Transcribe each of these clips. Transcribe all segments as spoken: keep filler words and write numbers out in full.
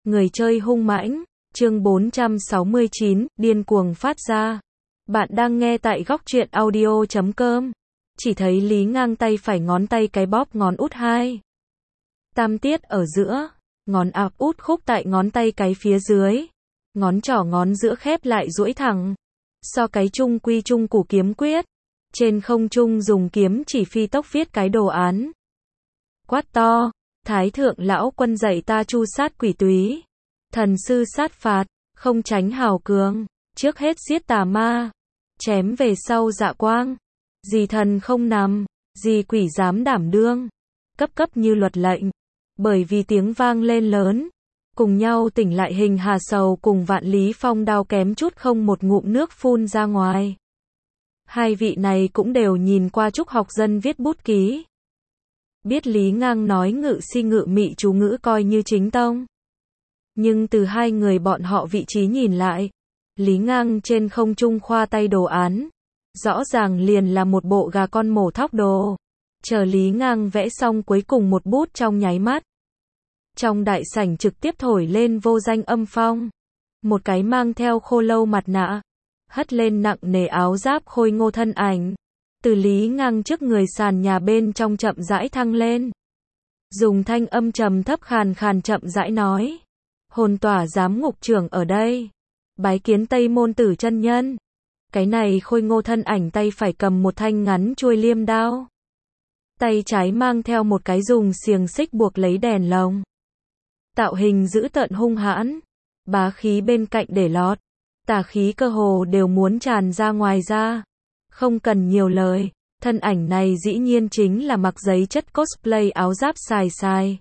Người chơi hung mãnh, chương bốn trăm sáu mươi chín, điên cuồng phát ra. Bạn đang nghe tại góc truyện audio chấm com. Chỉ thấy Lý Ngang tay phải ngón tay cái bóp ngón út hai. Tam tiết ở giữa, ngón áp út khúc tại ngón tay cái phía dưới. Ngón trỏ ngón giữa khép lại duỗi thẳng. So cái trung quy trung củ kiếm quyết. Trên không trung dùng kiếm chỉ phi tốc viết cái đồ án. Quát to, Thái thượng lão quân dạy ta chu sát quỷ túy. Thần sư sát phạt, không tránh hào cường, trước hết giết tà ma, chém về sau dạ quang. Gì thần không nằm, gì quỷ dám đảm đương, cấp cấp như luật lệnh. Bởi vì tiếng vang lên lớn, cùng nhau tỉnh lại Hình Hà Sầu cùng Vạn Lý Phong Đao kém chút không một ngụm nước phun ra ngoài. Hai vị này cũng đều nhìn qua Trúc Học Dân viết bút ký. Biết Lý Ngang nói ngự si ngự mị chú ngữ coi như chính tông. Nhưng từ hai người bọn họ vị trí nhìn lại, Lý Ngang trên không trung khoa tay đồ án, rõ ràng liền là một bộ gà con mổ thóc đồ. Chờ Lý Ngang vẽ xong cuối cùng một bút trong nháy mắt. Trong đại sảnh trực tiếp thổi lên vô danh âm phong. Một cái mang theo khô lâu mặt nạ, hất lên nặng nề áo giáp khôi ngô thân ảnh. Từ Lý Ngang trước người sàn nhà bên trong chậm rãi thăng lên. Dùng thanh âm trầm thấp khàn khàn chậm rãi nói. Hồn tỏa giám ngục trưởng ở đây. Bái kiến Tây Môn Tử chân nhân. Cái này khôi ngô thân ảnh tay phải cầm một thanh ngắn chuôi liêm đao. Tay trái mang theo một cái dùng xiềng xích buộc lấy đèn lồng. Tạo hình dữ tợn hung hãn. Bá khí bên cạnh để lọt. Tà khí cơ hồ đều muốn tràn ra ngoài ra. Không cần nhiều lời, thân ảnh này dĩ nhiên chính là mặc giấy chất cosplay áo giáp xài xài.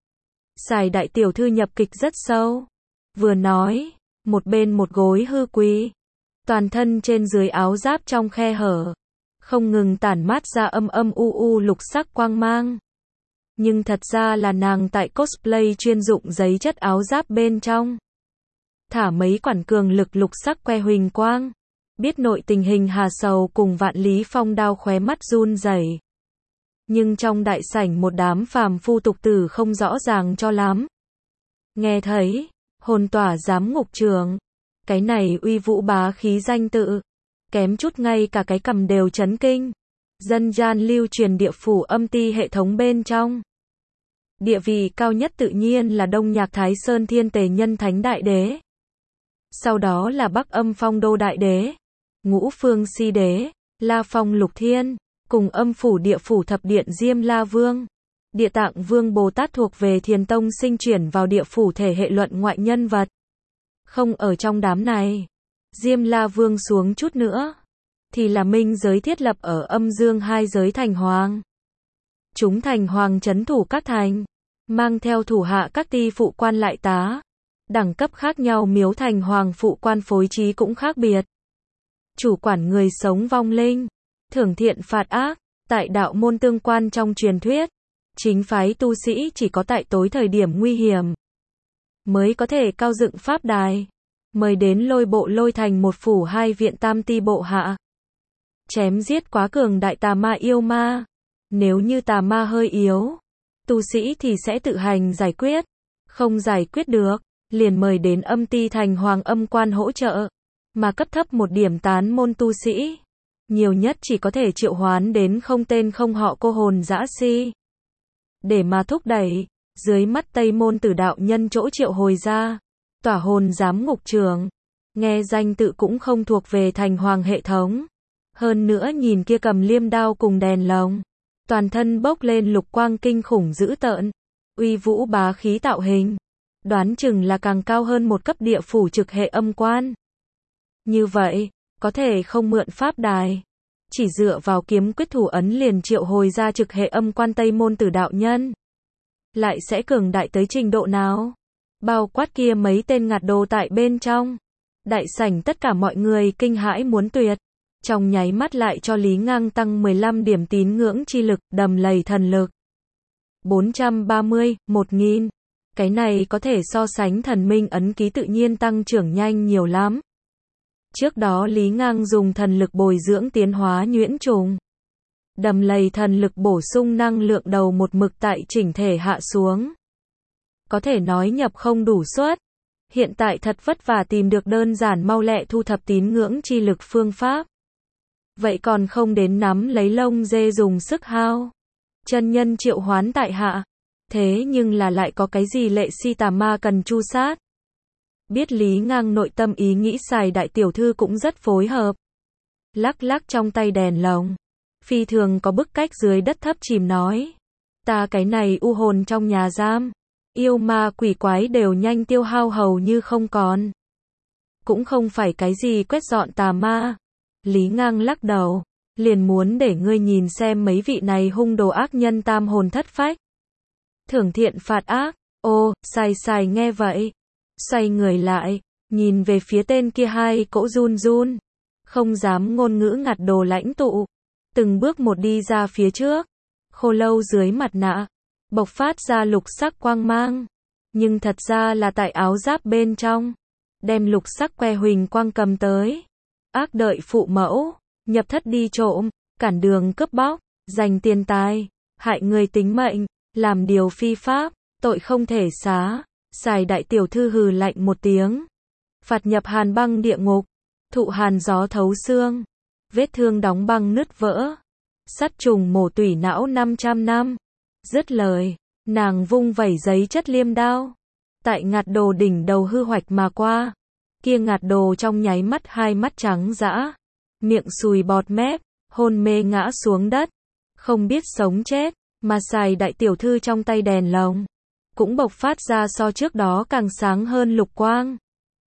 Xài đại tiểu thư nhập kịch rất sâu. Vừa nói, một bên một gối hư quỳ. Toàn thân trên dưới áo giáp trong khe hở. Không ngừng tản mát ra âm âm u u lục sắc quang mang. Nhưng thật ra là nàng tại cosplay chuyên dụng giấy chất áo giáp bên trong. Thả mấy quản cường lực lục sắc que huỳnh quang. Biết nội tình Hình Hà Sầu cùng Vạn Lý Phong Đao khóe mắt run rẩy. Nhưng trong đại sảnh một đám phàm phu tục tử không rõ ràng cho lắm. Nghe thấy, hồn tỏa giám ngục trường. Cái này uy vũ bá khí danh tự. Kém chút ngay cả cái cầm đều chấn kinh. Dân gian lưu truyền địa phủ âm ti hệ thống bên trong. Địa vị cao nhất tự nhiên là Đông Nhạc Thái Sơn Thiên Tề Nhân Thánh Đại Đế. Sau đó là Bắc Âm Phong Đô Đại Đế. Ngũ Phương Si Đế, La Phong Lục Thiên, cùng âm phủ địa phủ thập điện Diêm La Vương. Địa Tạng Vương Bồ Tát thuộc về Thiền Tông sinh chuyển vào địa phủ thể hệ luận ngoại nhân vật. Không ở trong đám này. Diêm La Vương xuống chút nữa. Thì là minh giới thiết lập ở âm dương hai giới thành hoàng. Chúng thành hoàng trấn thủ các thành. Mang theo thủ hạ các ti phụ quan lại tá. Đẳng cấp khác nhau miếu thành hoàng phụ quan phối trí cũng khác biệt. Chủ quản người sống vong linh, thưởng thiện phạt ác, tại đạo môn tương quan trong truyền thuyết. Chính phái tu sĩ chỉ có tại tối thời điểm nguy hiểm mới có thể cao dựng pháp đài, mời đến lôi bộ lôi thành một phủ hai viện tam ti bộ hạ. Chém giết quá cường đại tà ma yêu ma. Nếu như tà ma hơi yếu, tu sĩ thì sẽ tự hành giải quyết. Không giải quyết được, liền mời đến âm ti thành hoàng âm quan hỗ trợ. Mà cấp thấp một điểm tán môn tu sĩ, nhiều nhất chỉ có thể triệu hoán đến không tên không họ cô hồn dã si. Để mà thúc đẩy, dưới mắt Tây Môn Tử đạo nhân chỗ triệu hồi ra, tỏa hồn giám ngục trường. Nghe danh tự cũng không thuộc về thành hoàng hệ thống. Hơn nữa nhìn kia cầm liêm đao cùng đèn lồng. Toàn thân bốc lên lục quang kinh khủng dữ tợn. Uy vũ bá khí tạo hình. Đoán chừng là càng cao hơn một cấp địa phủ trực hệ âm quan. Như vậy, có thể không mượn pháp đài. Chỉ dựa vào kiếm quyết thủ ấn liền triệu hồi ra trực hệ âm quan Tây Môn Tử đạo nhân. Lại sẽ cường đại tới trình độ nào? Bao quát kia mấy tên ngạt đồ tại bên trong. Đại sảnh tất cả mọi người kinh hãi muốn tuyệt. Trong nháy mắt lại cho Lý Ngang tăng mười lăm điểm tín ngưỡng chi lực, đầm lầy thần lực. bốn trăm ba mươi, một nghìn. Cái này có thể so sánh thần minh ấn ký tự nhiên tăng trưởng nhanh nhiều lắm. Trước đó Lý Ngang dùng thần lực bồi dưỡng tiến hóa nhuyễn trùng. Đầm lầy thần lực bổ sung năng lượng đầu một mực tại chỉnh thể hạ xuống. Có thể nói nhập không đủ suất. Hiện tại thật vất vả tìm được đơn giản mau lẹ thu thập tín ngưỡng chi lực phương pháp. Vậy còn không đến nắm lấy lông dê dùng sức hao. Chân nhân triệu hoán tại hạ. Thế nhưng là lại có cái gì lệ si tà ma cần chu sát. Biết Lý Ngang nội tâm ý nghĩ xài đại tiểu thư cũng rất phối hợp. Lắc lắc trong tay đèn lồng. Phi thường có bức cách dưới đất thấp chìm nói. Ta cái này u hồn trong nhà giam. Yêu ma quỷ quái đều nhanh tiêu hao hầu như không còn. Cũng không phải cái gì quét dọn tà ma. Lý Ngang lắc đầu. Liền muốn để ngươi nhìn xem mấy vị này hung đồ ác nhân tam hồn thất phách. Thưởng thiện phạt ác. Ô, xài xài nghe vậy. Xoay người lại. Nhìn về phía tên kia hai cỗ run run. Không dám ngôn ngữ ngặt đồ lãnh tụ. Từng bước một đi ra phía trước. Khô lâu dưới mặt nạ. Bộc phát ra lục sắc quang mang. Nhưng thật ra là tại áo giáp bên trong. Đem lục sắc que huỳnh quang cầm tới. Ác đợi phụ mẫu. Nhập thất đi trộm. Cản đường cướp bóc. Giành tiền tài. Hại người tính mệnh. Làm điều phi pháp. Tội không thể xá. Xài đại tiểu thư hừ lạnh một tiếng. Phạt nhập hàn băng địa ngục. Thụ hàn gió thấu xương. Vết thương đóng băng nứt vỡ. Sắt trùng mổ tủy não năm trăm năm. Dứt lời, nàng vung vẩy giấy chất liêm đao. Tại ngạt đồ đỉnh đầu hư hoạch mà qua. Kia ngạt đồ trong nháy mắt hai mắt trắng dã. Miệng sùi bọt mép, hôn mê ngã xuống đất. Không biết sống chết, mà xài đại tiểu thư trong tay đèn lồng. Cũng bộc phát ra so trước đó càng sáng hơn lục quang.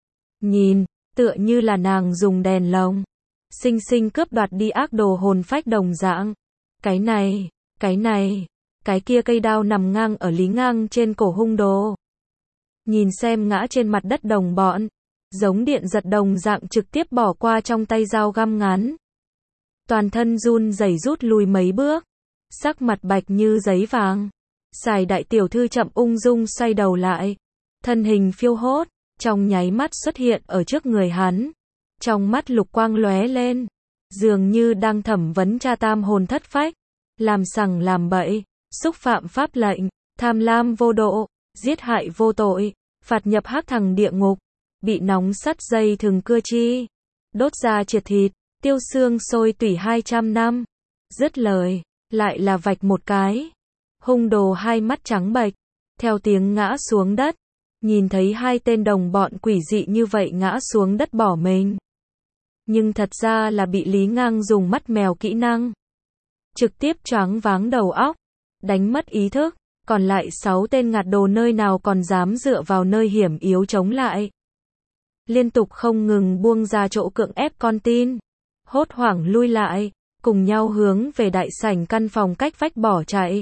Nhìn, tựa như là nàng dùng đèn lồng. Sinh sinh cướp đoạt đi ác đồ hồn phách đồng dạng. Cái này, cái này, cái kia cây đao nằm ngang ở Lý Ngang trên cổ hung đồ. Nhìn xem ngã trên mặt đất đồng bọn. Giống điện giật đồng dạng trực tiếp bỏ qua trong tay dao găm ngắn. Toàn thân run rẩy rút lui mấy bước. Sắc mặt bạch như giấy vàng. Xài đại tiểu thư chậm ung dung xoay đầu lại. Thân hình phiêu hốt, trong nháy mắt xuất hiện ở trước người hắn. Trong mắt lục quang lóe lên. Dường như đang thẩm vấn cha tam hồn thất phách. Làm sằng làm bậy, xúc phạm pháp lệnh, tham lam vô độ, giết hại vô tội, phạt nhập hắc thằng địa ngục. Bị nóng sắt dây thừng cưa chi. Đốt ra triệt thịt, tiêu xương sôi tủy hai trăm năm. Dứt lời, lại là vạch một cái. Hung đồ hai mắt trắng bệch, theo tiếng ngã xuống đất. Nhìn thấy hai tên đồng bọn quỷ dị như vậy ngã xuống đất bỏ mình. Nhưng thật ra là bị Lý Ngang dùng mắt mèo kỹ năng. Trực tiếp choáng váng đầu óc. Đánh mất ý thức. Còn lại sáu tên ngạt đồ nơi nào còn dám dựa vào nơi hiểm yếu chống lại. Liên tục không ngừng buông ra chỗ cưỡng ép con tin. Hốt hoảng lui lại. Cùng nhau hướng về đại sảnh căn phòng cách vách bỏ chạy.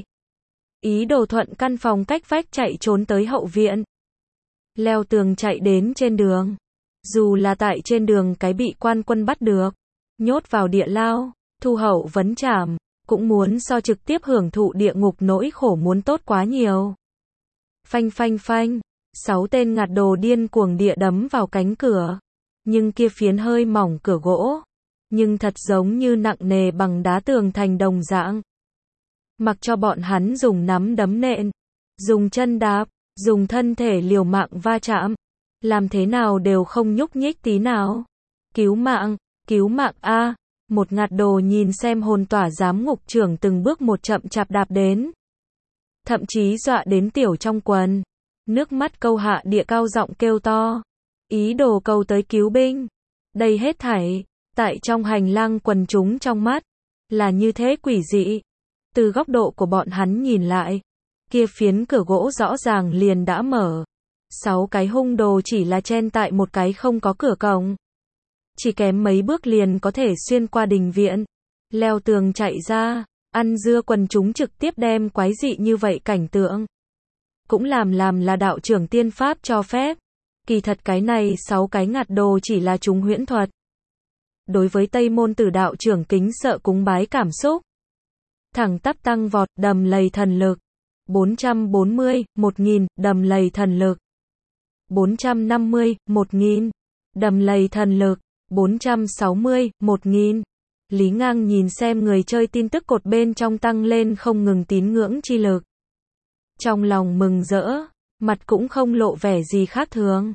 Ý đồ thuận căn phòng cách vách chạy trốn tới hậu viện. Leo tường chạy đến trên đường. Dù là tại trên đường cái bị quan quân bắt được. Nhốt vào địa lao. Thu hậu vấn trảm. Cũng muốn so trực tiếp hưởng thụ địa ngục nỗi khổ muốn tốt quá nhiều. Phanh phanh phanh. Sáu tên ngạt đồ điên cuồng địa đấm vào cánh cửa. Nhưng kia phiến hơi mỏng cửa gỗ. Nhưng thật giống như nặng nề bằng đá tường thành đồng dạng. Mặc cho bọn hắn dùng nắm đấm nện. Dùng chân đạp. Dùng thân thể liều mạng va chạm. Làm thế nào đều không nhúc nhích tí nào. Cứu mạng, cứu mạng a. Một ngạt đồ nhìn xem hồn tỏa giám ngục trưởng từng bước một chậm chạp đạp đến. Thậm chí dọa đến tiểu trong quần. Nước mắt câu hạ địa cao giọng kêu to. Ý đồ cầu tới cứu binh. Đây hết thảy, tại trong hành lang quần chúng trong mắt. Là như thế quỷ dị. Từ góc độ của bọn hắn nhìn lại. Kia phiến cửa gỗ rõ ràng liền đã mở. Sáu cái hung đồ chỉ là chen tại một cái không có cửa cổng. Chỉ kém mấy bước liền có thể xuyên qua đình viện. Leo tường chạy ra. Ăn dưa quần chúng trực tiếp đem quái dị như vậy cảnh tượng. Cũng làm làm là đạo trưởng tiên pháp cho phép. Kỳ thật cái này sáu cái ngạt đồ chỉ là chúng huyễn thuật. Đối với Tây Môn Tử đạo trưởng kính sợ cúng bái cảm xúc. Thẳng tắp tăng vọt đầm lầy thần lực. bốn trăm bốn mươi, một nghìn, đầm lầy thần lực. bốn trăm năm mươi, một nghìn, đầm lầy thần lực. bốn trăm sáu mươi, một nghìn. Lý Ngang nhìn xem người chơi tin tức cột bên trong tăng lên không ngừng tín ngưỡng chi lực. Trong lòng mừng rỡ, mặt cũng không lộ vẻ gì khác thường.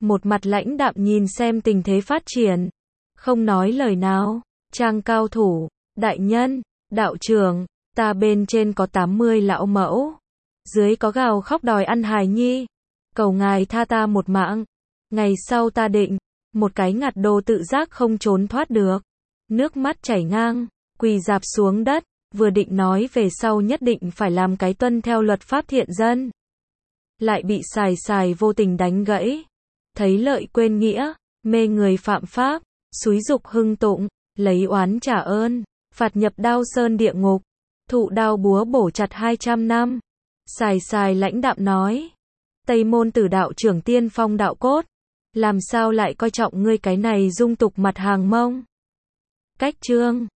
một mặt lãnh đạm nhìn xem tình thế phát triển, không nói lời nào. Trang cao thủ, đại nhân, đạo trưởng, ta bên trên có tám mươi lão mẫu, dưới có gào khóc đòi ăn hài nhi, cầu ngài tha ta một mạng. Ngày sau ta định, một cái ngặt đồ tự giác không trốn thoát được. Nước mắt chảy ngang, quỳ dạp xuống đất, vừa định nói về sau nhất định phải làm cái tuân theo luật pháp thiện dân. Lại bị xài xài vô tình đánh gãy. Thấy lợi quên nghĩa, mê người phạm pháp, xúi dục hưng tụng, lấy oán trả ơn, phạt nhập đao sơn địa ngục, thụ đao búa bổ chặt hai trăm năm. Xài xài lãnh đạm nói, Tây môn tử đạo trưởng tiên phong đạo cốt, làm sao lại coi trọng ngươi cái này dung tục mặt hàng mông. Cách chương